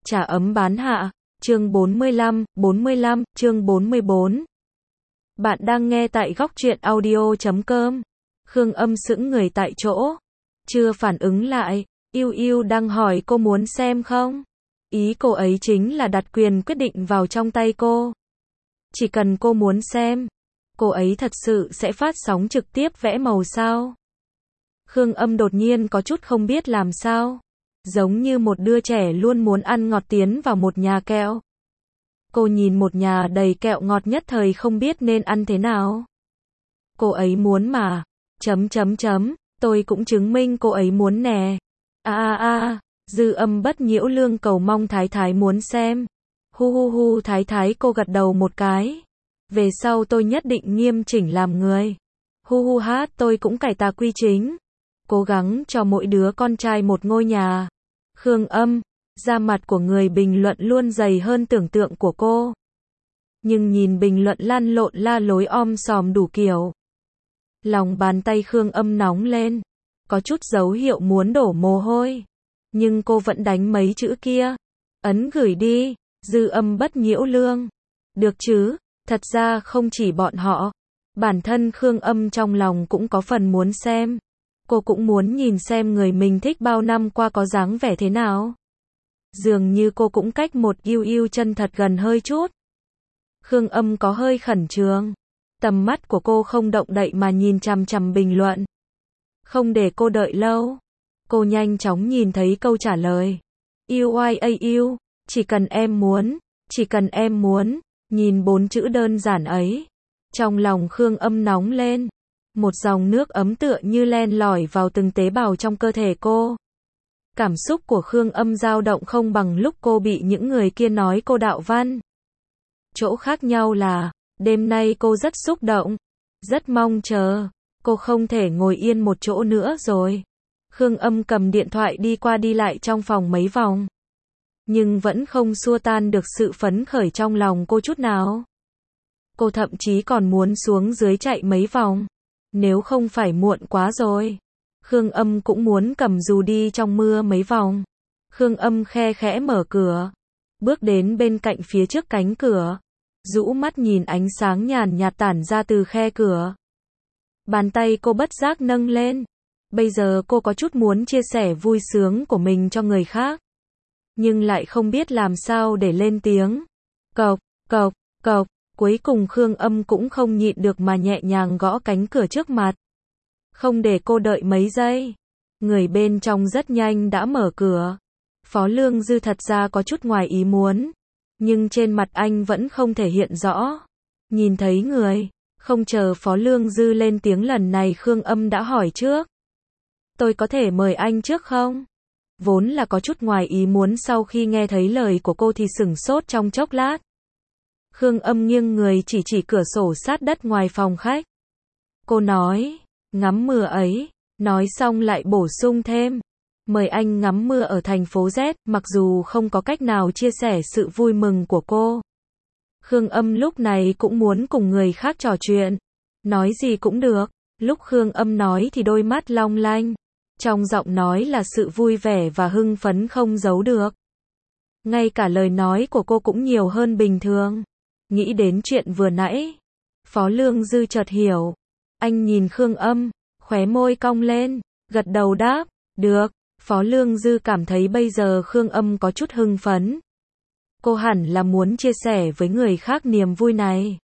Trà ấm bán hạ, chương 45, chương 44. Bạn đang nghe tại góc truyện audio.com. Khương Âm sững người tại chỗ, chưa phản ứng lại. Yêu Yêu đang hỏi cô muốn xem không? Ý cô ấy chính là đặt quyền quyết định vào trong tay cô. Chỉ cần cô muốn xem, cô ấy thật sự sẽ phát sóng trực tiếp vẽ màu sao? Khương Âm đột nhiên có chút không biết làm sao. Giống như một đứa trẻ luôn muốn ăn ngọt tiến vào một nhà kẹo. Cô nhìn một nhà đầy kẹo ngọt nhất thời không biết nên ăn thế nào. Cô ấy muốn mà. Tôi cũng chứng minh cô ấy muốn nè. Dư Âm bất nhiễu lương cầu mong Thái Thái muốn xem. Hu Thái Thái, cô gật đầu một cái. Về sau tôi nhất định nghiêm chỉnh làm người. Hu hát, tôi cũng cải tà quy chính. Cố gắng cho mỗi đứa con trai một ngôi nhà. Khương Âm, da mặt của người bình luận luôn dày hơn tưởng tượng của cô. Nhưng nhìn bình luận lăn lộn la lối sòm đủ kiểu. Lòng bàn tay Khương Âm nóng lên, có chút dấu hiệu muốn đổ mồ hôi. Nhưng cô vẫn đánh mấy chữ kia. Ấn gửi đi, Dư Âm bất nhiễu lương. Được chứ, thật ra không chỉ bọn họ. Bản thân Khương Âm trong lòng cũng có phần muốn xem. Cô cũng muốn nhìn xem người mình thích bao năm qua có dáng vẻ thế nào. Dường như cô cũng cách một Yêu Yêu chân thật gần hơi chút. Khương Âm có hơi khẩn trương. Tầm mắt của cô không động đậy mà nhìn chằm chằm bình luận. Không để cô đợi lâu. Cô nhanh chóng nhìn thấy câu trả lời. Yêu, chỉ cần em muốn. Nhìn 4 chữ đơn giản ấy. Trong lòng Khương Âm nóng lên. Một dòng nước ấm tựa như len lỏi vào từng tế bào trong cơ thể cô. Cảm xúc của Khương Âm dao động không bằng lúc cô bị những người kia nói cô đạo văn. Chỗ khác nhau là, đêm nay cô rất xúc động, rất mong chờ, cô không thể ngồi yên một chỗ nữa rồi. Khương Âm cầm điện thoại đi qua đi lại trong phòng mấy vòng. Nhưng vẫn không xua tan được sự phấn khởi trong lòng cô chút nào. Cô thậm chí còn muốn xuống dưới chạy mấy vòng. Nếu không phải muộn quá rồi. Khương Âm cũng muốn cầm dù đi trong mưa mấy vòng. Khương Âm khe khẽ mở cửa. Bước đến bên cạnh phía trước cánh cửa. Rũ mắt nhìn ánh sáng nhàn nhạt tản ra từ khe cửa. Bàn tay cô bất giác nâng lên. Bây giờ cô có chút muốn chia sẻ vui sướng của mình cho người khác. Nhưng lại không biết làm sao để lên tiếng. Cộc. Cuối cùng Khương Âm cũng không nhịn được mà nhẹ nhàng gõ cánh cửa trước mặt. Không để cô đợi mấy giây. Người bên trong rất nhanh đã mở cửa. Phó Lương Dư thật ra có chút ngoài ý muốn. Nhưng trên mặt anh vẫn không thể hiện rõ. Nhìn thấy người. Không chờ Phó Lương Dư lên tiếng lần này Khương Âm đã hỏi trước. Tôi có thể mời anh trước không? Vốn là có chút ngoài ý muốn sau khi nghe thấy lời của cô thì sửng sốt trong chốc lát. Khương Âm nghiêng người chỉ cửa sổ sát đất ngoài phòng khách. Cô nói, ngắm mưa ấy, nói xong lại bổ sung thêm. Mời anh ngắm mưa ở thành phố Z, mặc dù không có cách nào chia sẻ sự vui mừng của cô. Khương Âm lúc này cũng muốn cùng người khác trò chuyện. Nói gì cũng được. Lúc Khương Âm nói thì đôi mắt long lanh. Trong giọng nói là sự vui vẻ và hưng phấn không giấu được. Ngay cả lời nói của cô cũng nhiều hơn bình thường. Nghĩ đến chuyện vừa nãy. Phó Lương Dư chợt hiểu. Anh nhìn Khương Âm, khóe môi cong lên, gật đầu đáp, được. Phó Lương Dư cảm thấy bây giờ Khương Âm có chút hưng phấn. Cô hẳn là muốn chia sẻ với người khác niềm vui này.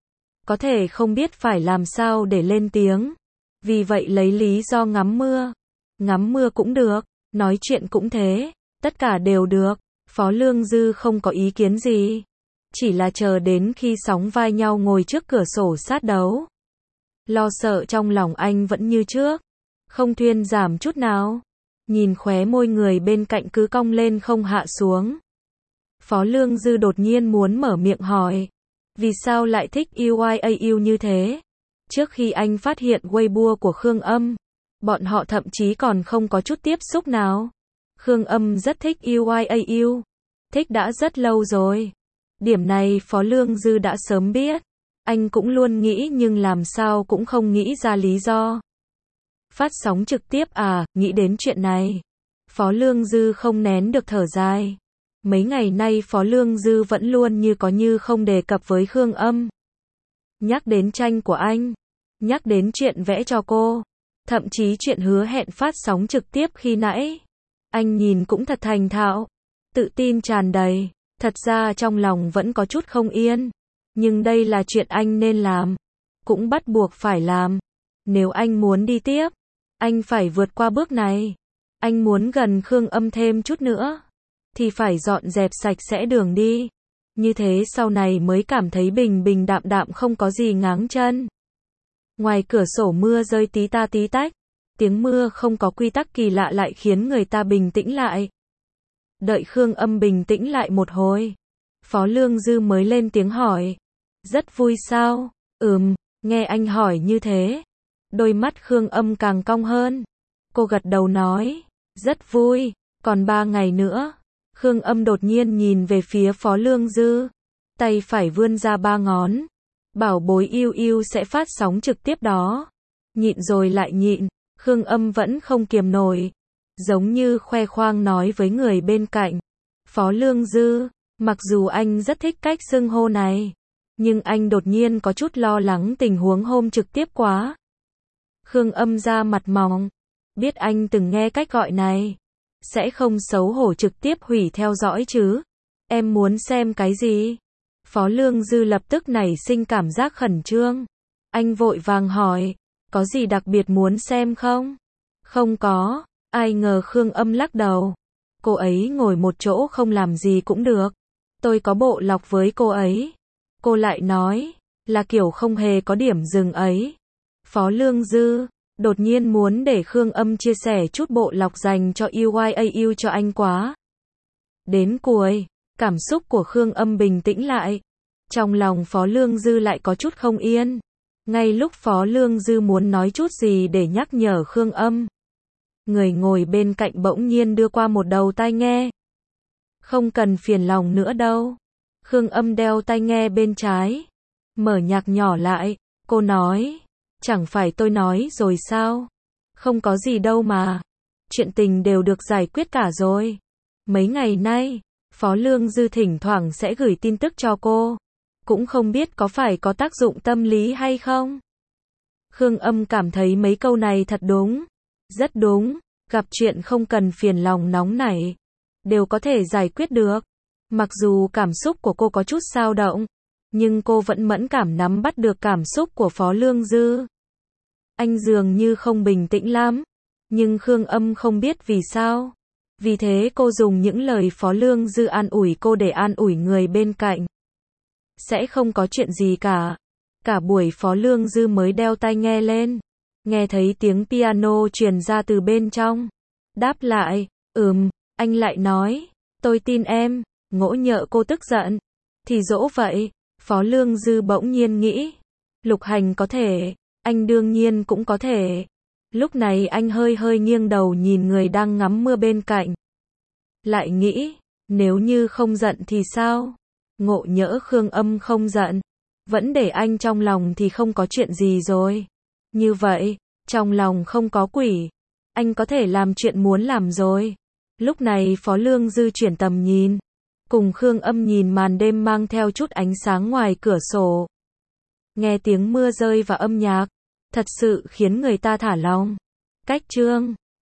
Có thể không biết phải làm sao để lên tiếng. Vì vậy lấy lý do ngắm mưa. Ngắm mưa cũng được, nói chuyện cũng thế, tất cả đều được. Phó Lương Dư không có ý kiến gì. Chỉ là chờ đến khi sóng vai nhau ngồi trước cửa sổ sát đấu. Lo sợ trong lòng anh vẫn như trước. Không thuyên giảm chút nào. Nhìn khóe môi người bên cạnh cứ cong lên không hạ xuống. Phó Lương Dư đột nhiên muốn mở miệng hỏi. Vì sao lại thích yêu như thế? Trước khi anh phát hiện Weibo của Khương Âm, bọn họ thậm chí còn không có chút tiếp xúc nào. Khương Âm rất thích yêu. Thích đã rất lâu rồi. Điểm này Phó Lương Dư đã sớm biết. Anh cũng luôn nghĩ nhưng làm sao cũng không nghĩ ra lý do. Phát sóng trực tiếp à, nghĩ đến chuyện này. Phó Lương Dư không nén được thở dài. Mấy ngày nay Phó Lương Dư vẫn luôn như có như không đề cập với Khương Âm. Nhắc đến tranh của anh, nhắc đến chuyện vẽ cho cô, thậm chí chuyện hứa hẹn phát sóng trực tiếp khi nãy. Anh nhìn cũng thật thành thạo, tự tin tràn đầy, thật ra trong lòng vẫn có chút không yên. Nhưng đây là chuyện anh nên làm, cũng bắt buộc phải làm. Nếu anh muốn đi tiếp, anh phải vượt qua bước này. Anh muốn gần Khương Âm thêm chút nữa, thì phải dọn dẹp sạch sẽ đường đi. Như thế sau này mới cảm thấy bình bình đạm đạm không có gì ngáng chân. Ngoài cửa sổ mưa rơi tí ta tí tách. Tiếng mưa không có quy tắc kỳ lạ lại khiến người ta bình tĩnh lại. Đợi Khương Âm bình tĩnh lại một hồi, Phó Lương Dư mới lên tiếng hỏi. Rất vui sao? Nghe anh hỏi như thế, đôi mắt Khương Âm càng cong hơn. Cô gật đầu nói, rất vui, còn 3 ngày nữa. Khương Âm đột nhiên nhìn về phía Phó Lương Dư, tay phải vươn ra 3 ngón. Bảo bối yêu yêu sẽ phát sóng trực tiếp đó. Nhịn rồi lại nhịn, Khương Âm vẫn không kiềm nổi, giống như khoe khoang nói với người bên cạnh. Phó Lương Dư, mặc dù anh rất thích cách xưng hô này, nhưng anh đột nhiên có chút lo lắng tình huống hôm trực tiếp quá. Khương Âm ra mặt mỏng, biết anh từng nghe cách gọi này, sẽ không xấu hổ trực tiếp hủy theo dõi chứ. Em muốn xem cái gì? Phó Lương Dư lập tức nảy sinh cảm giác khẩn trương. Anh vội vàng hỏi, có gì đặc biệt muốn xem không? Không có, ai ngờ Khương Âm lắc đầu. Cô ấy ngồi một chỗ không làm gì cũng được. Tôi có bộ lọc với cô ấy. Cô lại nói, là kiểu không hề có điểm dừng ấy. Phó Lương Dư đột nhiên muốn để Khương Âm chia sẻ chút bộ lọc dành cho UYAU cho anh quá. Đến cuối, cảm xúc của Khương Âm bình tĩnh lại. Trong lòng Phó Lương Dư lại có chút không yên. Ngay lúc Phó Lương Dư muốn nói chút gì để nhắc nhở Khương Âm, người ngồi bên cạnh bỗng nhiên đưa qua một đầu tai nghe. Không cần phiền lòng nữa đâu. Khương Âm đeo tai nghe bên trái, mở nhạc nhỏ lại, cô nói, chẳng phải tôi nói rồi sao? Không có gì đâu mà. Chuyện tình đều được giải quyết cả rồi. Mấy ngày nay, Phó Lương Dư thỉnh thoảng sẽ gửi tin tức cho cô. Cũng không biết có phải có tác dụng tâm lý hay không. Khương Âm cảm thấy mấy câu này thật đúng. Rất đúng, gặp chuyện không cần phiền lòng nóng nảy, đều có thể giải quyết được. Mặc dù cảm xúc của cô có chút dao động, nhưng cô vẫn mẫn cảm nắm bắt được cảm xúc của Phó Lương Dư. Anh dường như không bình tĩnh lắm, nhưng Khương Âm không biết vì sao. Vì thế cô dùng những lời Phó Lương Dư an ủi cô để an ủi người bên cạnh. Sẽ không có chuyện gì cả. Cả buổi Phó Lương Dư mới đeo tai nghe lên, nghe thấy tiếng piano truyền ra từ bên trong. Đáp lại, anh lại nói, tôi tin em. Ngỗ nhỡ cô tức giận, thì dỗ vậy. Phó Lương Dư bỗng nhiên nghĩ, Lục Hành có thể, anh đương nhiên cũng có thể. Lúc này anh hơi hơi nghiêng đầu nhìn người đang ngắm mưa bên cạnh. Lại nghĩ, nếu như không giận thì sao? Ngộ nhỡ Khương Âm không giận, vẫn để anh trong lòng thì không có chuyện gì rồi. Như vậy, trong lòng không có quỷ, anh có thể làm chuyện muốn làm rồi. Lúc này Phó Lương Dư chuyển tầm nhìn, cùng Khương Âm nhìn màn đêm mang theo chút ánh sáng ngoài cửa sổ. Nghe tiếng mưa rơi và âm nhạc, thật sự khiến người ta thả lỏng. Cách chương